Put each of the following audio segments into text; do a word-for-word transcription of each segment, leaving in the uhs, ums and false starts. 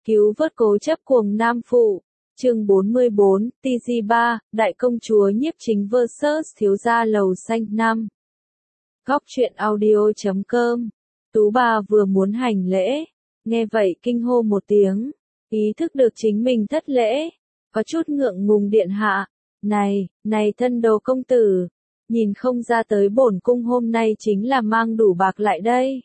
Cứu vớt cố chấp cuồng nam phụ. Chương bốn mươi bốn, tê giê ba, Đại công chúa nhiếp chính versus thiếu gia lầu xanh năm. Góc truyện audio chấm com. Tú bà vừa muốn hành lễ, nghe vậy kinh hô một tiếng, ý thức được chính mình thất lễ, có chút ngượng ngùng điện hạ. Này, này thân đồ công tử, nhìn không ra tới bổn cung hôm nay chính là mang đủ bạc lại đây.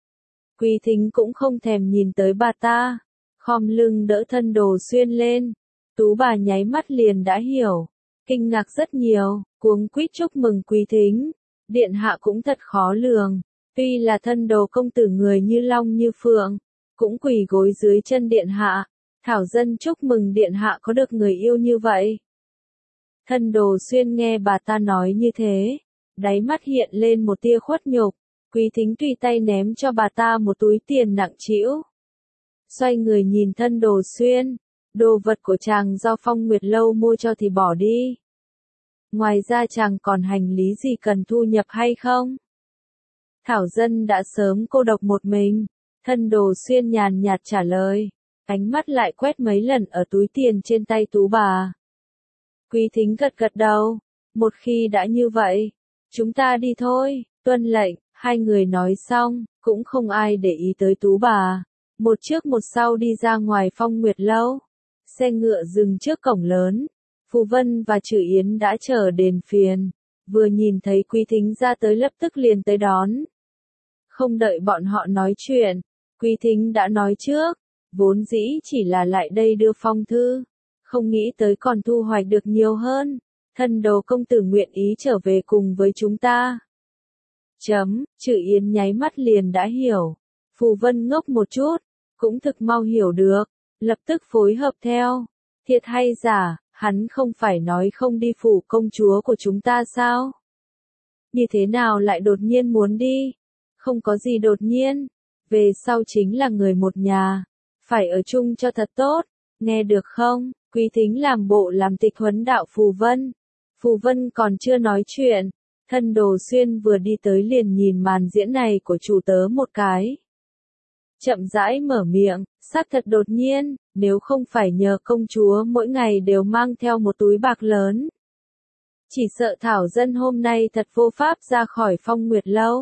Quý Thính cũng không thèm nhìn tới bà ta, khom lưng đỡ thân đồ xuyên lên. Tú bà nháy mắt liền đã hiểu, kinh ngạc rất nhiều, cuống quýt chúc mừng Quý Thính. Điện hạ cũng thật khó lường, tuy là thân đồ công tử người như long như phượng, cũng quỳ gối dưới chân điện hạ. Thảo dân chúc mừng điện hạ có được người yêu như vậy. Thân đồ xuyên nghe bà ta nói như thế, đáy mắt hiện lên một tia khuất nhục. Quý Thính tùy tay ném cho bà ta một túi tiền nặng trĩu. Xoay người nhìn thân đồ xuyên, đồ vật của chàng do Phong Nguyệt Lâu mua cho thì bỏ đi. Ngoài ra chàng còn hành lý gì cần thu nhập hay không? Thảo dân đã sớm cô độc một mình, thân đồ xuyên nhàn nhạt trả lời, ánh mắt lại quét mấy lần ở túi tiền trên tay Tú bà. Quý Thính gật gật đầu, một khi đã như vậy, chúng ta đi thôi, tuân lệnh. Hai người nói xong, cũng không ai để ý tới Tú bà. Một trước một sau đi ra ngoài Phong Nguyệt Lâu. Xe ngựa dừng trước cổng lớn. Phù Vân và Trử Yến đã chờ đền phiền. Vừa nhìn thấy Quý Thính ra tới lập tức liền tới đón. Không đợi bọn họ nói chuyện, Quý Thính đã nói trước. Vốn dĩ chỉ là lại đây đưa phong thư. Không nghĩ tới còn thu hoạch được nhiều hơn. Thân đồ công tử nguyện ý trở về cùng với chúng ta. Chấm, Trử Yến nháy mắt liền đã hiểu. Phù Vân ngốc một chút, cũng thực mau hiểu được, lập tức phối hợp theo. Thiệt hay giả, hắn không phải nói không đi phủ công chúa của chúng ta sao? Như thế nào lại đột nhiên muốn đi? Không có gì đột nhiên, về sau chính là người một nhà, phải ở chung cho thật tốt, nghe được không? Quý Thính làm bộ làm tịch huấn đạo Phù Vân. Phù Vân còn chưa nói chuyện. Thân đồ xuyên vừa đi tới liền nhìn màn diễn này của chủ tớ một cái. Chậm rãi mở miệng, xác thật đột nhiên, nếu không phải nhờ công chúa mỗi ngày đều mang theo một túi bạc lớn. Chỉ sợ Thảo dân hôm nay thật vô pháp ra khỏi Phong Nguyệt Lâu.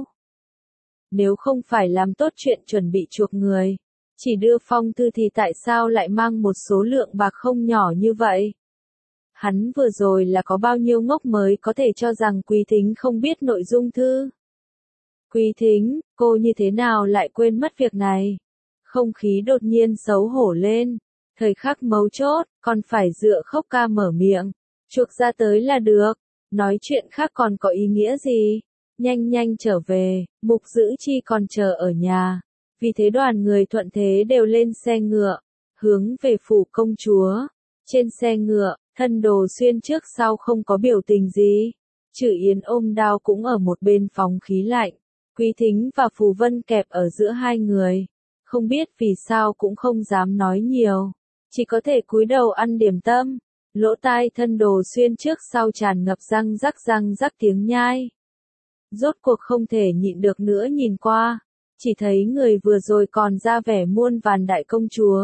Nếu không phải làm tốt chuyện chuẩn bị chuộc người, chỉ đưa phong thư thì tại sao lại mang một số lượng bạc không nhỏ như vậy? Hắn vừa rồi là có bao nhiêu ngốc mới có thể cho rằng Quý Thính không biết nội dung thư. Quý Thính, cô như thế nào lại quên mất việc này? Không khí đột nhiên xấu hổ lên. Thời khắc mấu chốt, còn phải dựa Khốc Ca mở miệng. Chuộc ra tới là được. Nói chuyện khác còn có ý nghĩa gì? Nhanh nhanh trở về, Mục Giữ Chi còn chờ ở nhà. Vì thế đoàn người thuận thế đều lên xe ngựa, hướng về phủ công chúa. Trên xe ngựa, thân đồ xuyên trước sau không có biểu tình gì. Trử Yến ôm đao cũng ở một bên phóng khí lạnh. Quý Thính và Phù Vân kẹp ở giữa hai người. Không biết vì sao cũng không dám nói nhiều. Chỉ có thể cúi đầu ăn điểm tâm. Lỗ tai thân đồ xuyên trước sau tràn ngập răng rắc răng rắc tiếng nhai. Rốt cuộc không thể nhịn được nữa nhìn qua. Chỉ thấy người vừa rồi còn ra vẻ muôn vàn đại công chúa.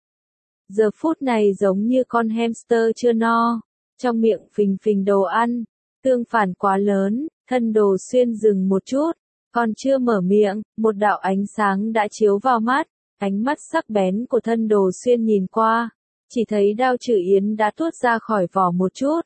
Giờ phút này giống như con hamster chưa no, trong miệng phình phình đồ ăn, tương phản quá lớn. Thân đồ xuyên dừng một chút, còn chưa mở miệng, một đạo ánh sáng đã chiếu vào mắt, ánh mắt sắc bén của thân đồ xuyên nhìn qua, chỉ thấy đao Trử Yến đã tuốt ra khỏi vỏ một chút.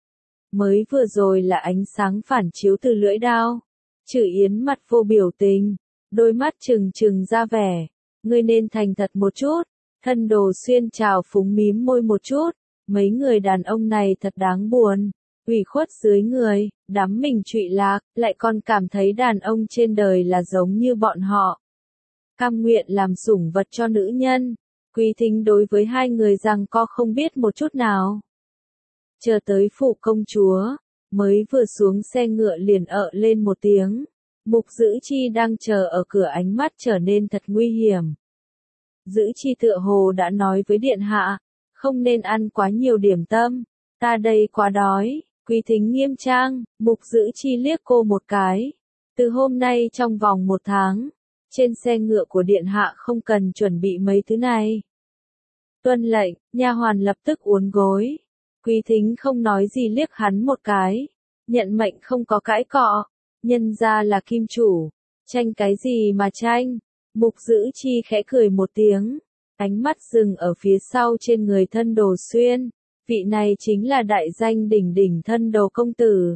Mới vừa rồi là ánh sáng phản chiếu từ lưỡi đao. Trử Yến mặt vô biểu tình, đôi mắt trừng trừng ra vẻ, ngươi nên thành thật một chút. Thân đồ xuyên trào phúng mím môi một chút, mấy người đàn ông này thật đáng buồn, ủy khuất dưới người, đắm mình trụy lạc, lại còn cảm thấy đàn ông trên đời là giống như bọn họ. Cam nguyện làm sủng vật cho nữ nhân, Quý Thính đối với hai người rằng co không biết một chút nào. Chờ tới phủ công chúa, mới vừa xuống xe ngựa liền ợ lên một tiếng, Mục Giữ Chi đang chờ ở cửa ánh mắt trở nên thật nguy hiểm. Giữ Chi tựa hồ đã nói với điện hạ, không nên ăn quá nhiều điểm tâm, ta đây quá đói. Quý Thính nghiêm trang, Mục Giữ Chi liếc cô một cái. Từ hôm nay trong vòng một tháng, trên xe ngựa của điện hạ không cần chuẩn bị mấy thứ này. Tuân lệnh, nha hoàn lập tức uốn gối. Quý Thính không nói gì liếc hắn một cái. Nhận mệnh không có cãi cọ. Nhân ra là kim chủ. Tranh cái gì mà tranh? Mục Dữ Chi khẽ cười một tiếng. Ánh mắt dừng ở phía sau trên người Thân Đồ Xuyên. Vị này chính là đại danh đỉnh đỉnh Thân Đồ công tử.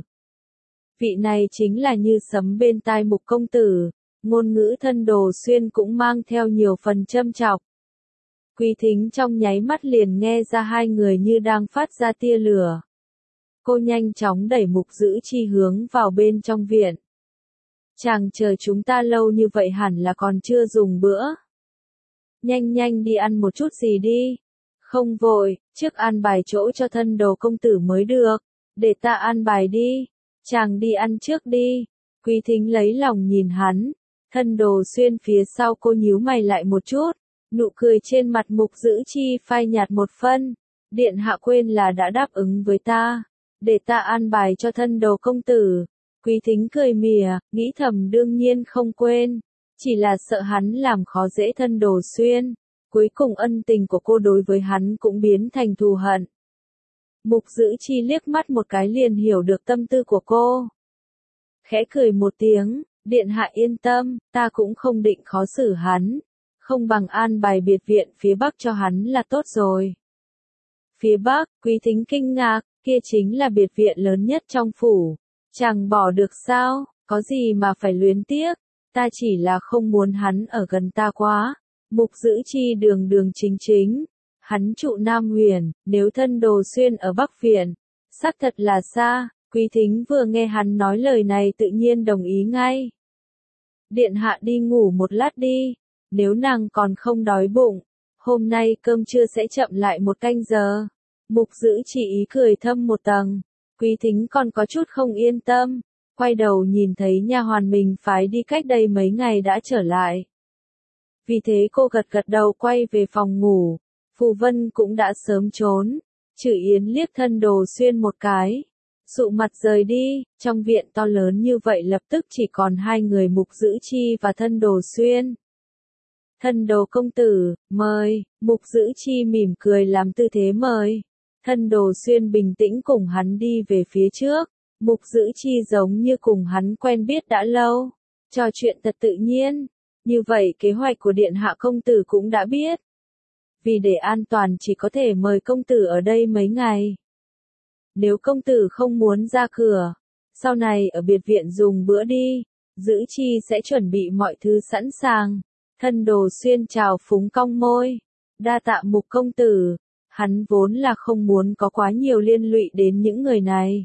Vị này chính là như sấm bên tai Mục công tử. Ngôn ngữ Thân Đồ Xuyên cũng mang theo nhiều phần châm chọc. Quý Thính trong nháy mắt liền nghe ra hai người như đang phát ra tia lửa. Cô nhanh chóng đẩy Mục Dữ Chi hướng vào bên trong viện. Chàng chờ chúng ta lâu như vậy hẳn là còn chưa dùng bữa. Nhanh nhanh đi ăn một chút gì đi. Không vội, trước an bài chỗ cho Thân Đồ công tử mới được. Để ta an bài đi. Chàng đi ăn trước đi. Quý Thính lấy lòng nhìn hắn. Thân Đồ Xuyên phía sau cô nhíu mày lại một chút. Nụ cười trên mặt Mục Dữ Chi phai nhạt một phân. Điện hạ quên là đã đáp ứng với ta. Để ta an bài cho Thân Đồ công tử. Quý Thính cười mỉa, nghĩ thầm đương nhiên không quên. Chỉ là sợ hắn làm khó dễ Thân Đồ Xuyên. Cuối cùng ân tình của cô đối với hắn cũng biến thành thù hận. Mục Dữ Chi liếc mắt một cái liền hiểu được tâm tư của cô. Khẽ cười một tiếng, điện hạ yên tâm, ta cũng không định khó xử hắn. Không bằng an bài biệt viện phía Bắc cho hắn là tốt rồi. Phía Bắc, Quý Thính kinh ngạc, kia chính là biệt viện lớn nhất trong phủ. Chẳng bỏ được sao, có gì mà phải luyến tiếc, ta chỉ là không muốn hắn ở gần ta quá. Mục Dữ Chi đường đường chính chính. Hắn trụ Nam Huyền, nếu Thân Đồ Xuyên ở Bắc Viện. Xác thật là xa, Quý Thính vừa nghe hắn nói lời này tự nhiên đồng ý ngay. Điện hạ đi ngủ một lát đi, nếu nàng còn không đói bụng, hôm nay cơm trưa sẽ chậm lại một canh giờ. Mục Dữ Chi ý cười thâm một tầng, Quý Thính còn có chút không yên tâm, quay đầu nhìn thấy nha hoàn mình phái đi cách đây mấy ngày đã trở lại. Vì thế cô gật gật đầu quay về phòng ngủ. Phù Vân cũng đã sớm trốn. Chử Yến liếc Thân Đồ Xuyên một cái. Dụ mặt rời đi, trong viện to lớn như vậy lập tức chỉ còn hai người Mục Dữ Chi và Thân Đồ Xuyên. Thân Đồ công tử, mời, Mục Dữ Chi mỉm cười làm tư thế mời. Thân Đồ Xuyên bình tĩnh cùng hắn đi về phía trước. Mục Dữ Chi giống như cùng hắn quen biết đã lâu. Trò chuyện thật tự nhiên. Như vậy kế hoạch của điện hạ công tử cũng đã biết. Vì để an toàn chỉ có thể mời công tử ở đây mấy ngày. Nếu công tử không muốn ra cửa, sau này ở biệt viện dùng bữa đi, Dữ Chi sẽ chuẩn bị mọi thứ sẵn sàng. Thân Đồ Xuyên chào phúng cong môi. Đa tạ Mục công tử, hắn vốn là không muốn có quá nhiều liên lụy đến những người này.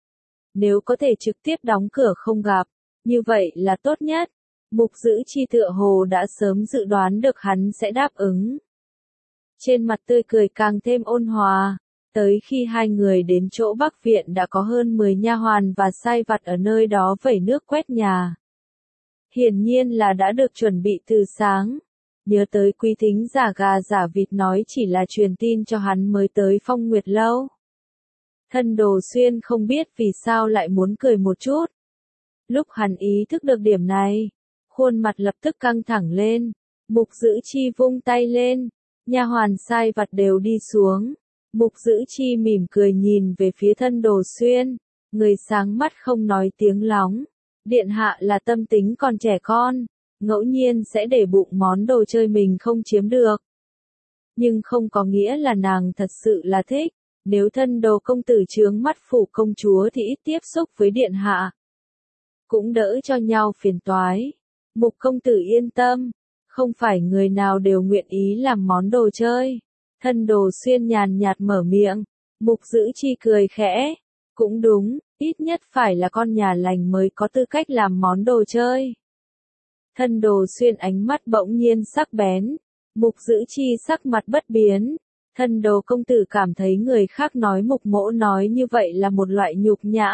Nếu có thể trực tiếp đóng cửa không gặp, như vậy là tốt nhất. Mục Dữ Chi tựa hồ đã sớm dự đoán được hắn sẽ đáp ứng. Trên mặt tươi cười càng thêm ôn hòa, tới khi hai người đến chỗ Bắc Viện đã có hơn mười nha hoàn và sai vặt ở nơi đó vẩy nước quét nhà. Hiển nhiên là đã được chuẩn bị từ sáng. Nhớ tới Quý Thính giả gà giả vịt nói chỉ là truyền tin cho hắn mới tới Phong Nguyệt Lâu. Thân Đồ Xuyên không biết vì sao lại muốn cười một chút. Lúc hắn ý thức được điểm này, khuôn mặt lập tức căng thẳng lên. Mục Dữ Chi vung tay lên. Nha hoàn sai vặt đều đi xuống. Mục Dữ Chi mỉm cười nhìn về phía Thân Đồ Xuyên. Người sáng mắt không nói tiếng lóng. Điện hạ là tâm tính còn trẻ con. Ngẫu nhiên sẽ để bụng món đồ chơi mình không chiếm được. Nhưng không có nghĩa là nàng thật sự là thích. Nếu Thân Đồ công tử chướng mắt phủ công chúa thì ít tiếp xúc với điện hạ. Cũng đỡ cho nhau phiền toái. Mục công tử yên tâm. Không phải người nào đều nguyện ý làm món đồ chơi. Thân Đồ Xuyên nhàn nhạt mở miệng. Mục Dữ Chi cười khẽ. Cũng đúng, ít nhất phải là con nhà lành mới có tư cách làm món đồ chơi. Thân Đồ Xuyên ánh mắt bỗng nhiên sắc bén. Mục Dữ Chi sắc mặt bất biến. Thân Đồ công tử cảm thấy người khác nói Mục mỗ nói như vậy là một loại nhục nhã.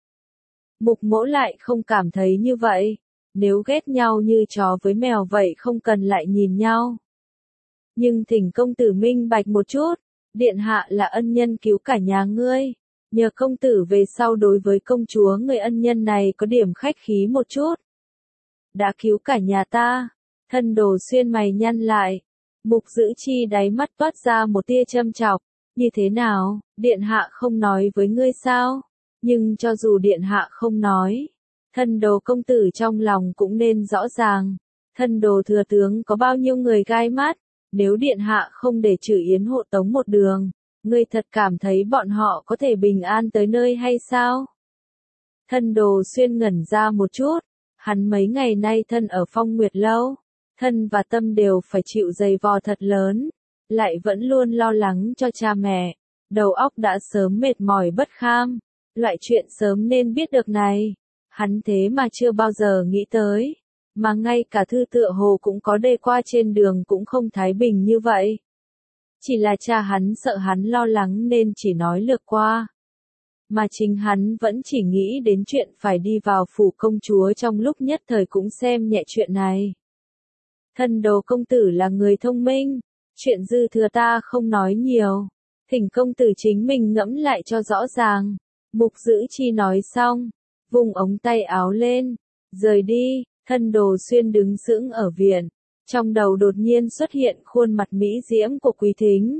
Mục mỗ lại không cảm thấy như vậy. Nếu ghét nhau như chó với mèo vậy không cần lại nhìn nhau. Nhưng thỉnh công tử minh bạch một chút. Điện hạ là ân nhân cứu cả nhà ngươi. Nhờ công tử về sau đối với công chúa người ân nhân này có điểm khách khí một chút. Đã cứu cả nhà ta. Thân Đồ Xuyên mày nhăn lại. Mục Dữ Chi đáy mắt toát ra một tia châm chọc, như thế nào, điện hạ không nói với ngươi sao? Nhưng cho dù điện hạ không nói, thân đồ công tử trong lòng cũng nên rõ ràng, thân đồ thừa tướng có bao nhiêu người gai mắt, nếu điện hạ không để Trử Yến hộ tống một đường, ngươi thật cảm thấy bọn họ có thể bình an tới nơi hay sao? Thân đồ xuyên ngẩn ra một chút, hắn mấy ngày nay thân ở Phong Nguyệt Lâu, thân và tâm đều phải chịu dày vò thật lớn, lại vẫn luôn lo lắng cho cha mẹ, đầu óc đã sớm mệt mỏi bất kham, loại chuyện sớm nên biết được này, hắn thế mà chưa bao giờ nghĩ tới, mà ngay cả thư tựa hồ cũng có đề qua trên đường cũng không thái bình như vậy. Chỉ là cha hắn sợ hắn lo lắng nên chỉ nói lược qua. Mà chính hắn vẫn chỉ nghĩ đến chuyện phải đi vào phủ công chúa trong lúc nhất thời cũng xem nhẹ chuyện này. Thân đồ công tử là người thông minh, chuyện dư thừa ta không nói nhiều, thỉnh công tử chính mình ngẫm lại cho rõ ràng. Mục Dữ Chi nói xong, vùng ống tay áo lên, rời đi, thân đồ xuyên đứng sững ở viện, trong đầu đột nhiên xuất hiện khuôn mặt mỹ diễm của Quý Thính.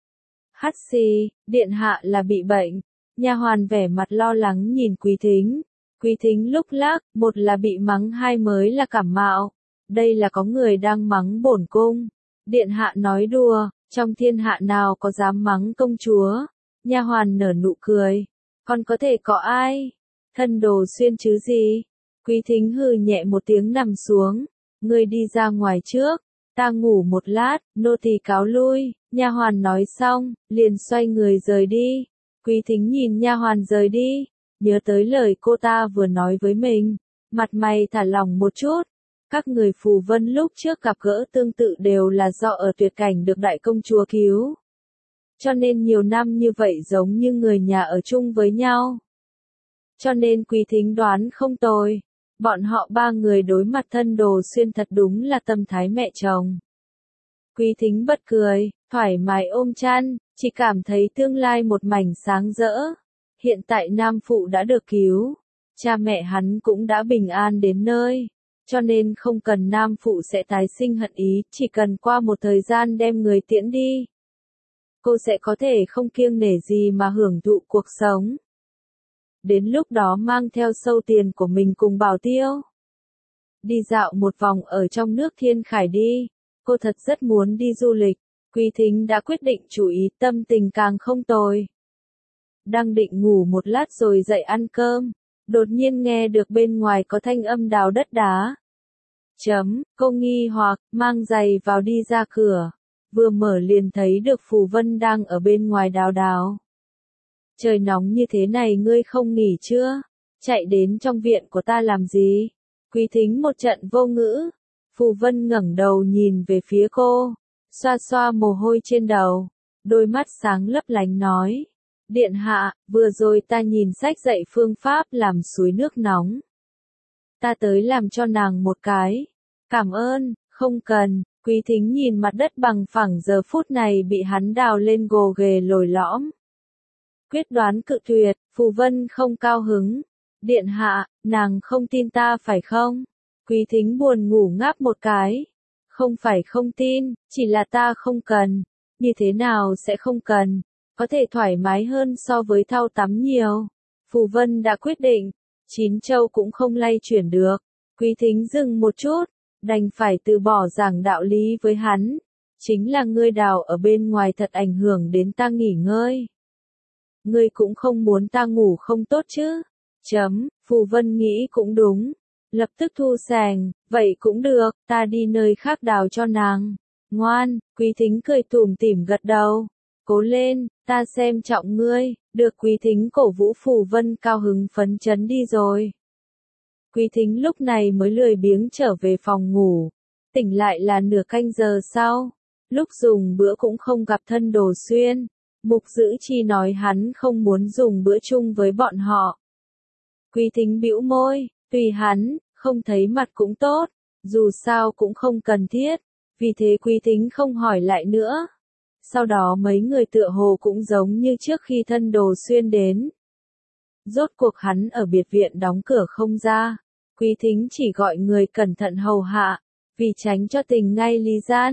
Hắt xì, điện hạ là bị bệnh, nha hoàn vẻ mặt lo lắng nhìn Quý Thính, Quý Thính lúc lắc, một là bị mắng hai mới là cảm mạo, đây là có người đang mắng bổn cung, điện hạ nói đùa, trong thiên hạ nào có dám mắng công chúa, nha hoàn nở nụ cười, còn có thể có ai, thân đồ xuyên chứ gì, Quý Thính hừ nhẹ một tiếng nằm xuống, ngươi đi ra ngoài trước, ta ngủ một lát, nô tỳ cáo lui, nha hoàn nói xong, liền xoay người rời đi, Quý Thính nhìn nha hoàn rời đi, nhớ tới lời cô ta vừa nói với mình, mặt mày thả lỏng một chút, các người phù vân lúc trước gặp gỡ tương tự đều là do ở tuyệt cảnh được đại công chúa cứu. Cho nên nhiều năm như vậy giống như người nhà ở chung với nhau. Cho nên Quý Thính đoán không tồi. Bọn họ ba người đối mặt thân đồ xuyên thật đúng là tâm thái mẹ chồng. Quý Thính bật cười, thoải mái ôm chăn, chỉ cảm thấy tương lai một mảnh sáng rỡ. Hiện tại Nam Phụ đã được cứu, cha mẹ hắn cũng đã bình an đến nơi. Cho nên không cần Nam Phụ sẽ tái sinh hận ý, chỉ cần qua một thời gian đem người tiễn đi. Cô sẽ có thể không kiêng nể gì mà hưởng thụ cuộc sống. Đến lúc đó mang theo sâu tiền của mình cùng Bảo Tiêu. Đi dạo một vòng ở trong nước Thiên Khải đi. Cô thật rất muốn đi du lịch. Quý Thính đã quyết định chú ý, tâm tình càng không tồi. Đang định ngủ một lát rồi dậy ăn cơm. Đột nhiên nghe được bên ngoài có thanh âm đào đất đá. Chấm, cô nghi hoặc, mang giày vào đi ra cửa. Vừa mở liền thấy được Phù Vân đang ở bên ngoài đào đào. Trời nóng như thế này ngươi không nghỉ chưa? Chạy đến trong viện của ta làm gì? Quý Thính một trận vô ngữ. Phù Vân ngẩng đầu nhìn về phía cô, xoa xoa mồ hôi trên đầu, đôi mắt sáng lấp lánh nói. Điện hạ, vừa rồi ta nhìn sách dạy phương pháp làm suối nước nóng. Ta tới làm cho nàng một cái. Cảm ơn, không cần. Quý Thính nhìn mặt đất bằng phẳng giờ phút này bị hắn đào lên gồ ghề lồi lõm. Quyết đoán cự tuyệt, Phù Vân không cao hứng. Điện hạ, nàng không tin ta phải không? Quý Thính buồn ngủ ngáp một cái. Không phải không tin, chỉ là ta không cần. Như thế nào sẽ không cần? Có thể thoải mái hơn so với thao tắm nhiều. Phù Vân đã quyết định, chín châu cũng không lay chuyển được. Quý Thính dừng một chút, đành phải từ bỏ giảng đạo lý với hắn. Chính là ngươi đào ở bên ngoài thật ảnh hưởng đến ta nghỉ ngơi. Ngươi cũng không muốn ta ngủ không tốt chứ? Chấm, Phù Vân nghĩ cũng đúng. Lập tức thu sàng, vậy cũng được, ta đi nơi khác đào cho nàng. Ngoan, Quý Thính cười tủm tỉm gật đầu. Cố lên, ta xem trọng ngươi, được Quý Thính cổ vũ Phù Vân cao hứng phấn chấn đi rồi. Quý Thính lúc này mới lười biếng trở về phòng ngủ. Tỉnh lại là nửa canh giờ sau. Lúc dùng bữa cũng không gặp thân đồ xuyên. Mục Dữ Chi nói hắn không muốn dùng bữa chung với bọn họ. Quý Thính bĩu môi, tùy hắn, không thấy mặt cũng tốt, dù sao cũng không cần thiết, vì thế Quý Thính không hỏi lại nữa. Sau đó mấy người tựa hồ cũng giống như trước khi thân đồ xuyên đến. Rốt cuộc hắn ở biệt viện đóng cửa không ra, Quý Thính chỉ gọi người cẩn thận hầu hạ, vì tránh cho tình ngay lý gian.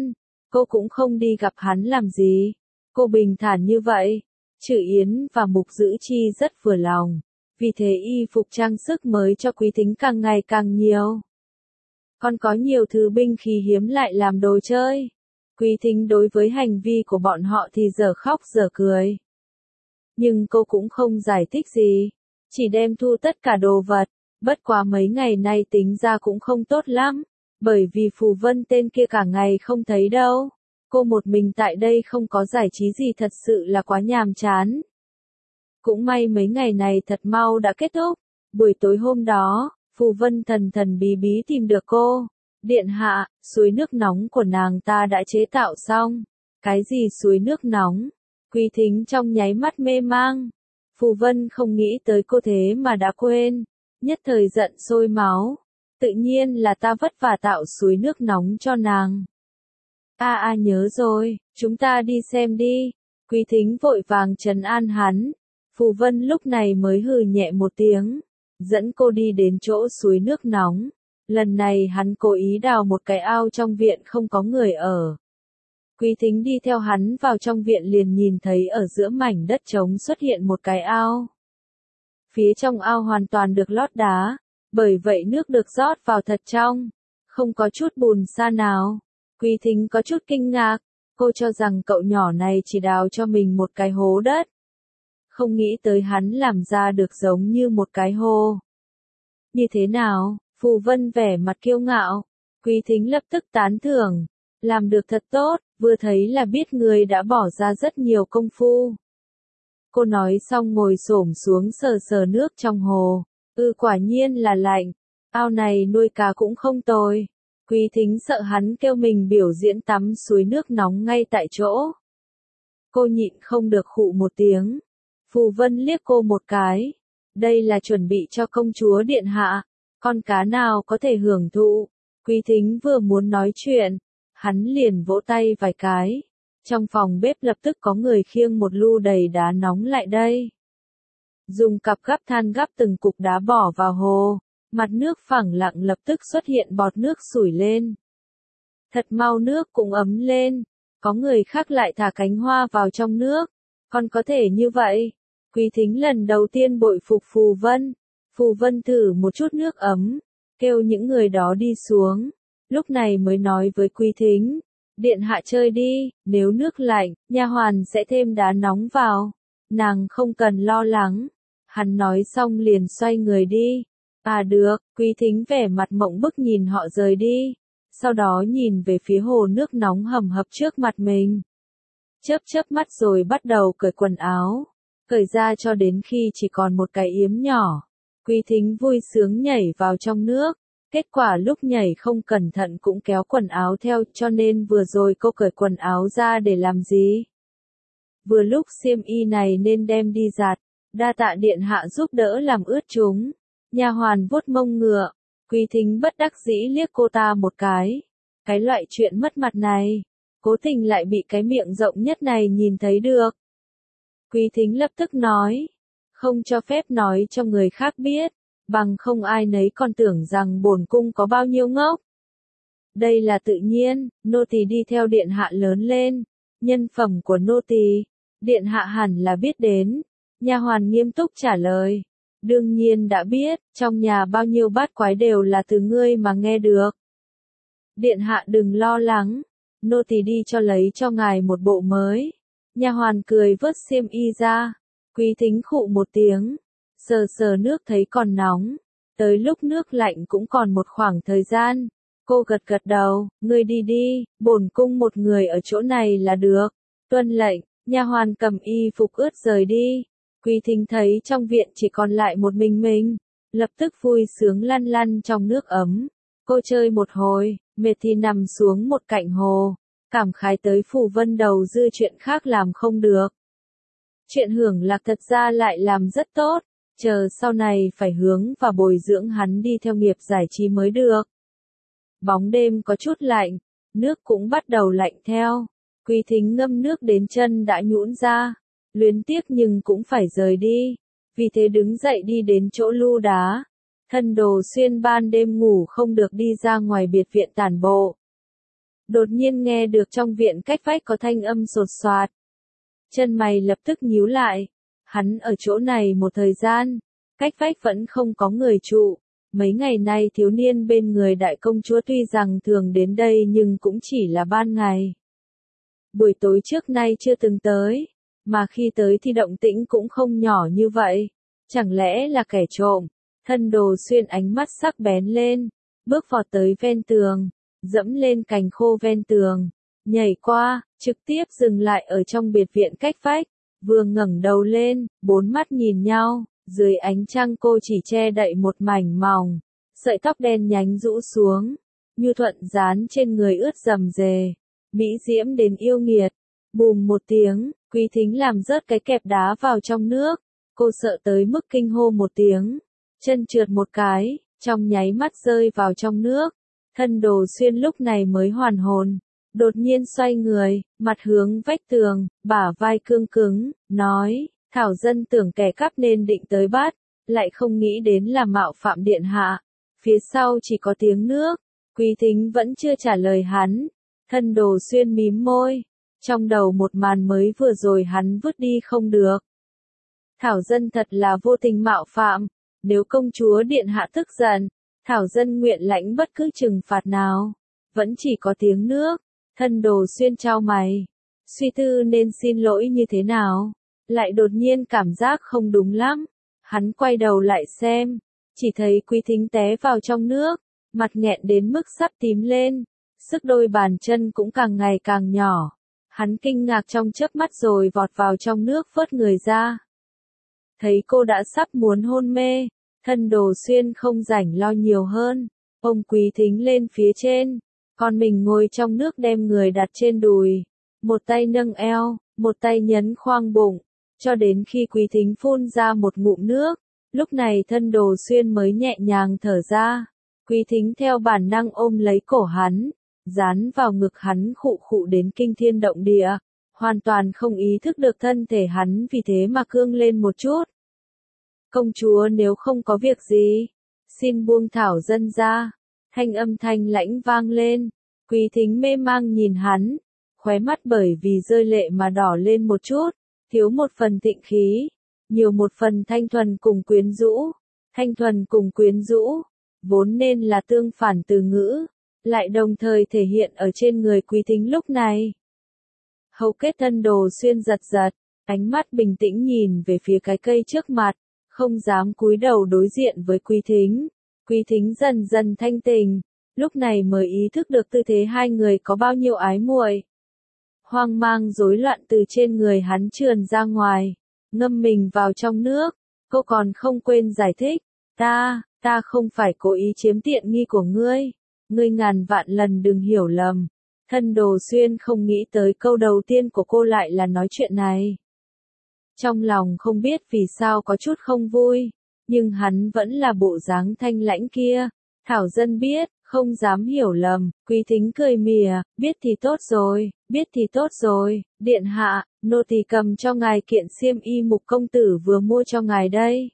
cô cũng không đi gặp hắn làm gì. Cô bình thản như vậy. Trử Yến và Mục Dữ Chi rất vừa lòng. Vì thế y phục trang sức mới cho Quý Thính càng ngày càng nhiều. Còn có nhiều thứ binh khí hiếm lại làm đồ chơi. Quý Thính đối với hành vi của bọn họ thì dở khóc dở cười. Nhưng cô cũng không giải thích gì. Chỉ đem thu tất cả đồ vật. Bất quá mấy ngày nay tính ra cũng không tốt lắm. Bởi vì Phù Vân tên kia cả ngày không thấy đâu. Cô một mình tại đây không có giải trí gì thật sự là quá nhàm chán. Cũng may mấy ngày này thật mau đã kết thúc. Buổi tối hôm đó, Phù Vân thần thần bí bí tìm được cô. Điện hạ, suối nước nóng của nàng ta đã chế tạo xong. Cái gì suối nước nóng? Quý Thính trong nháy mắt mê mang. Phù Vân không nghĩ tới cô thế mà đã quên. Nhất thời giận sôi máu. Tự nhiên là ta vất vả tạo suối nước nóng cho nàng. A a nhớ rồi, chúng ta đi xem đi. Quý Thính vội vàng trấn an hắn. Phù Vân lúc này mới hừ nhẹ một tiếng. Dẫn cô đi đến chỗ suối nước nóng. Lần này hắn cố ý đào một cái ao trong viện không có người ở. Quý Thính đi theo hắn vào trong viện liền nhìn thấy ở giữa mảnh đất trống xuất hiện một cái ao. Phía trong ao hoàn toàn được lót đá. Bởi vậy nước được rót vào thật trong. Không có chút bùn sa nào. Quý Thính có chút kinh ngạc. Cô cho rằng cậu nhỏ này chỉ đào cho mình một cái hố đất. Không nghĩ tới hắn làm ra được giống như một cái hồ. Như thế nào? Phù Vân vẻ mặt kiêu ngạo. Quý Thính lập tức tán thưởng. Làm được thật tốt, vừa thấy là biết người đã bỏ ra rất nhiều công phu. Cô nói xong ngồi xổm xuống sờ sờ nước trong hồ. Ừ quả nhiên là lạnh. Ao này nuôi cá cũng không tồi. Quý Thính sợ hắn kêu mình biểu diễn tắm suối nước nóng ngay tại chỗ. Cô nhịn không được khụ một tiếng. Phù Vân liếc cô một cái. Đây là chuẩn bị cho công chúa điện hạ. Con cá nào có thể hưởng thụ. Quý Thính vừa muốn nói chuyện. Hắn liền vỗ tay vài cái. Trong phòng bếp lập tức có người khiêng một lu đầy đá nóng lại đây. Dùng cặp gắp than gắp từng cục đá bỏ vào hồ. Mặt nước phẳng lặng lập tức xuất hiện bọt nước sủi lên. Thật mau nước cũng ấm lên. Có người khác lại thả cánh hoa vào trong nước. Còn có thể như vậy. Quý Thính lần đầu tiên bội phục Phù Vân. Phù Vân thử một chút nước ấm. Kêu những người đó đi xuống. Lúc này mới nói với Quý Thính. Điện hạ chơi đi. Nếu nước lạnh, nha hoàn sẽ thêm đá nóng vào. Nàng không cần lo lắng. Hắn nói xong liền xoay người đi. À được, Quý Thính vẻ mặt mộng bức nhìn họ rời đi. Sau đó nhìn về phía hồ nước nóng hầm hập trước mặt mình. Chớp chớp mắt rồi bắt đầu cởi quần áo. Cởi ra cho đến khi chỉ còn một cái yếm nhỏ. Quý Thính vui sướng nhảy vào trong nước. Kết quả lúc nhảy không cẩn thận cũng kéo quần áo theo cho nên vừa rồi cô cởi quần áo ra để làm gì? Vừa lúc xiêm y này nên đem đi giặt. Đa tạ điện hạ giúp đỡ làm ướt chúng. Nha hoàn vuốt mông ngựa. Quý Thính bất đắc dĩ liếc cô ta một cái. Cái loại chuyện mất mặt này. Cố tình lại bị cái miệng rộng nhất này nhìn thấy được. Quý Thính lập tức nói. Không cho phép nói cho người khác biết. Bằng không ai nấy còn tưởng rằng bổn cung có bao nhiêu ngốc. Đây là tự nhiên, nô tỳ đi theo điện hạ lớn lên. Nhân phẩm của nô tỳ, điện hạ hẳn là biết đến. Nha hoàn nghiêm túc trả lời. Đương nhiên đã biết, trong nhà bao nhiêu bát quái đều là từ ngươi mà nghe được. Điện hạ đừng lo lắng, nô tỳ đi cho lấy cho ngài một bộ mới. Nha hoàn cười vớt xiêm y ra. Quý Thính khụ một tiếng, sờ sờ nước thấy còn nóng. Tới lúc nước lạnh cũng còn một khoảng thời gian. Cô gật gật đầu, ngươi đi đi, bổn cung một người ở chỗ này là được. Tuân lệnh, nha hoàn cầm y phục ướt rời đi. Quý Thính thấy trong viện chỉ còn lại một mình mình, lập tức vui sướng lăn lăn trong nước ấm. Cô chơi một hồi, mệt thì nằm xuống một cạnh hồ, cảm khái tới Phù Vân đầu dư chuyện khác làm không được. Chuyện hưởng lạc thật ra lại làm rất tốt, chờ sau này phải hướng và bồi dưỡng hắn đi theo nghiệp giải trí mới được. Bóng đêm có chút lạnh, nước cũng bắt đầu lạnh theo. Quý Thính ngâm nước đến chân đã nhũn ra. Luyến tiếc nhưng cũng phải rời đi. Vì thế đứng dậy đi đến chỗ lu đá. Thân đồ xuyên ban đêm ngủ không được đi ra ngoài biệt viện tản bộ. Đột nhiên nghe được trong viện cách vách có thanh âm sột soạt. Chân mày lập tức nhíu lại. Hắn ở chỗ này một thời gian, cách vách vẫn không có người trụ. Mấy ngày nay thiếu niên bên người đại công chúa tuy rằng thường đến đây nhưng cũng chỉ là ban ngày. Buổi tối trước nay chưa từng tới, mà khi tới thì động tĩnh cũng không nhỏ như vậy. Chẳng lẽ là kẻ trộm? Thân Đồ Xuyên ánh mắt sắc bén lên, bước vọt tới ven tường, dẫm lên cành khô ven tường, nhảy qua, trực tiếp dừng lại ở trong biệt viện cách vách, vừa ngẩng đầu lên, bốn mắt nhìn nhau, dưới ánh trăng cô chỉ che đậy một mảnh mỏng, sợi tóc đen nhánh rũ xuống, nhu thuận dán trên người ướt rầm rề, mỹ diễm đến yêu nghiệt. Bùm một tiếng, Quý Thính làm rớt cái kẹp đá vào trong nước, cô sợ tới mức kinh hô một tiếng, chân trượt một cái, trong nháy mắt rơi vào trong nước. Thân Đồ Xuyên lúc này mới hoàn hồn, đột nhiên xoay người, mặt hướng vách tường, bả vai cương cứng, nói, Thảo dân tưởng kẻ cắp nên định tới bắt, lại không nghĩ đến là mạo phạm điện hạ. Phía sau chỉ có tiếng nước, Quý Thính vẫn chưa trả lời hắn. Thân Đồ Xuyên mím môi, trong đầu một màn mới vừa rồi hắn vứt đi không được. Thảo dân thật là vô tình mạo phạm, nếu công chúa điện hạ tức giận, Thảo dân nguyện lãnh bất cứ trừng phạt nào. Vẫn chỉ có tiếng nước. Thân Đồ Xuyên chau mày, suy tư nên xin lỗi như thế nào, lại đột nhiên cảm giác không đúng lắm. Hắn quay đầu lại xem, chỉ thấy Quý Thính té vào trong nước, mặt nghẹn đến mức sắp tím lên, sức đôi bàn chân cũng càng ngày càng nhỏ. Hắn kinh ngạc trong chớp mắt rồi vọt vào trong nước vớt người ra. Thấy cô đã sắp muốn hôn mê, Thân Đồ Xuyên không rảnh lo nhiều hơn, ôm Quý Thính lên phía trên, còn mình ngồi trong nước đem người đặt trên đùi, một tay nâng eo, một tay nhấn khoang bụng, cho đến khi Quý Thính phun ra một ngụm nước, lúc này Thân Đồ Xuyên mới nhẹ nhàng thở ra. Quý Thính theo bản năng ôm lấy cổ hắn, dán vào ngực hắn khụ khụ đến kinh thiên động địa, hoàn toàn không ý thức được thân thể hắn vì thế mà cương lên một chút. Công chúa nếu không có việc gì, xin buông Thảo dân ra. Thanh âm thanh lãnh vang lên, Quý Thính mê mang nhìn hắn, khóe mắt bởi vì rơi lệ mà đỏ lên một chút, thiếu một phần thịnh khí, nhiều một phần thanh thuần cùng quyến rũ. Thanh thuần cùng quyến rũ, vốn nên là tương phản từ ngữ, lại đồng thời thể hiện ở trên người Quý Thính lúc này. Hầu kết Thân Đồ Xuyên giật giật, ánh mắt bình tĩnh nhìn về phía cái cây trước mặt, không dám cúi đầu đối diện với Quý Thính. Quý Thính dần dần thanh tình, lúc này mới ý thức được tư thế hai người có bao nhiêu ái muội. Hoang mang rối loạn từ trên người hắn trườn ra ngoài, ngâm mình vào trong nước, cô còn không quên giải thích, ta, ta không phải cố ý chiếm tiện nghi của ngươi, ngươi ngàn vạn lần đừng hiểu lầm. Thân Đồ Xuyên không nghĩ tới câu đầu tiên của cô lại là nói chuyện này. Trong lòng không biết vì sao có chút không vui, nhưng hắn vẫn là bộ dáng thanh lãnh kia. Thảo dân biết, không dám hiểu lầm. Quý Thính cười mỉa, biết thì tốt rồi, biết thì tốt rồi, điện hạ, nô tỳ cầm cho ngài kiện xiêm y Mục công tử vừa mua cho ngài đây.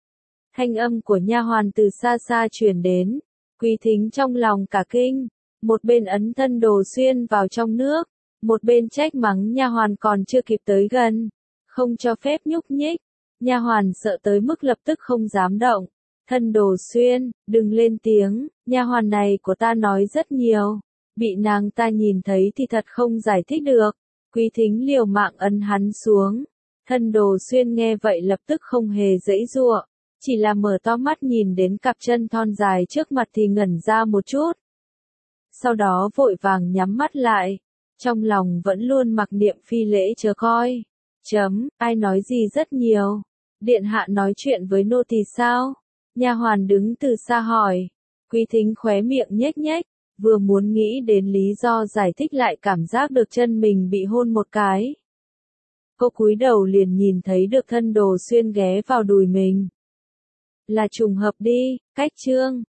Thanh âm của nha hoàn từ xa xa truyền đến, Quý Thính trong lòng cả kinh, một bên ấn Thân Đồ Xuyên vào trong nước, một bên trách mắng nha hoàn còn chưa kịp tới gần, không cho phép nhúc nhích. Nha hoàn sợ tới mức lập tức không dám động. Thân Đồ Xuyên, đừng lên tiếng, nha hoàn này của ta nói rất nhiều, bị nàng ta nhìn thấy thì thật không giải thích được. Quý Thính liều mạng ấn hắn xuống. Thân Đồ Xuyên nghe vậy lập tức không hề giãy giụa, chỉ là mở to mắt nhìn đến cặp chân thon dài trước mặt thì ngẩn ra một chút. Sau đó vội vàng nhắm mắt lại, trong lòng vẫn luôn mặc niệm phi lễ chớ coi. Chấm, ai nói gì rất nhiều. Điện hạ nói chuyện với nô tỳ sao? Nha hoàn đứng từ xa hỏi. Quý Thính khóe miệng nhếch nhếch, vừa muốn nghĩ đến lý do giải thích lại cảm giác được chân mình bị hôn một cái. Cô cúi đầu liền nhìn thấy được Thân Đồ Xuyên ghé vào đùi mình. Là trùng hợp đi, cách chương.